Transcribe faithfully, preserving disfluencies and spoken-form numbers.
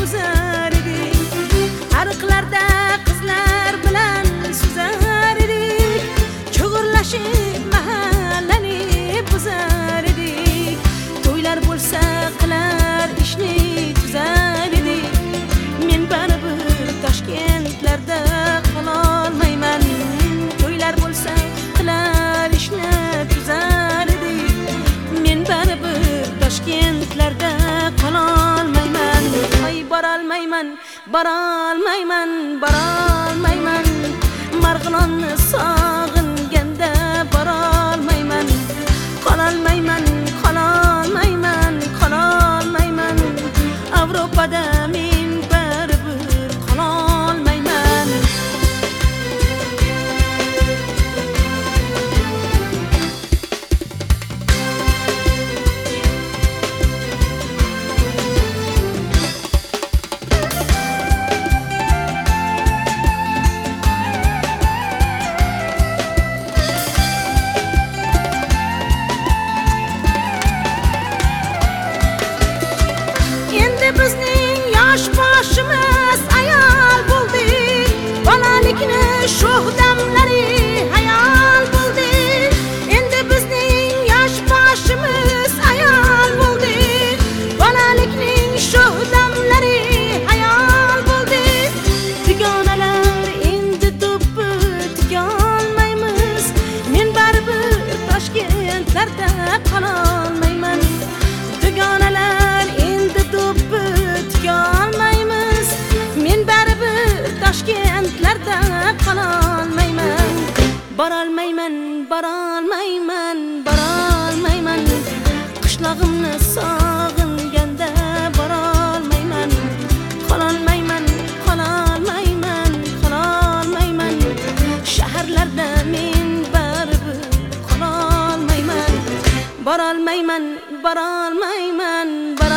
buzar edik. Ariqlarda qizlar bilan suzar edik. Cho'g'irlashib mahallani buzar edik. To'ylar bo'lsa qilar ishni tuzar edik. Men baribir Toshkentlarda qololmayman. To'ylar bo'lsa qilar ishni tuzar edik. Men baribir Toshkentlarda qololmayman. Ay borolmayman, borolmayman, borolmayman. Marg'ilonni sog'inganda borolmayman. Qololmayman, qololmayman, qololmayman. Avropada men baribir qololmayman. Bizning yosh boshimiz ayol bo'ldi. Bolalikni sho'x damlari hayol bo'ldi. Endi bizning yosh boshimiz ayol bo'ldi. Bolalikning sho'x damlari hayol bo'ldi. Dugonalar endi to'pi tikolmaymiz. Men baribir Toshkentlarda qololmayman. Dugonalar endi to'pi tikolmaymiz. Men baribir Toshkentlarda qololmayman. Borolmayman, borolmayman, borolmayman. Qishlog'imni sog'inganda borolmayman. Qololmayman, qololmayman, qololmayman. Shaharlarda men baribir qololmayman. Borolmayman, borolmayman.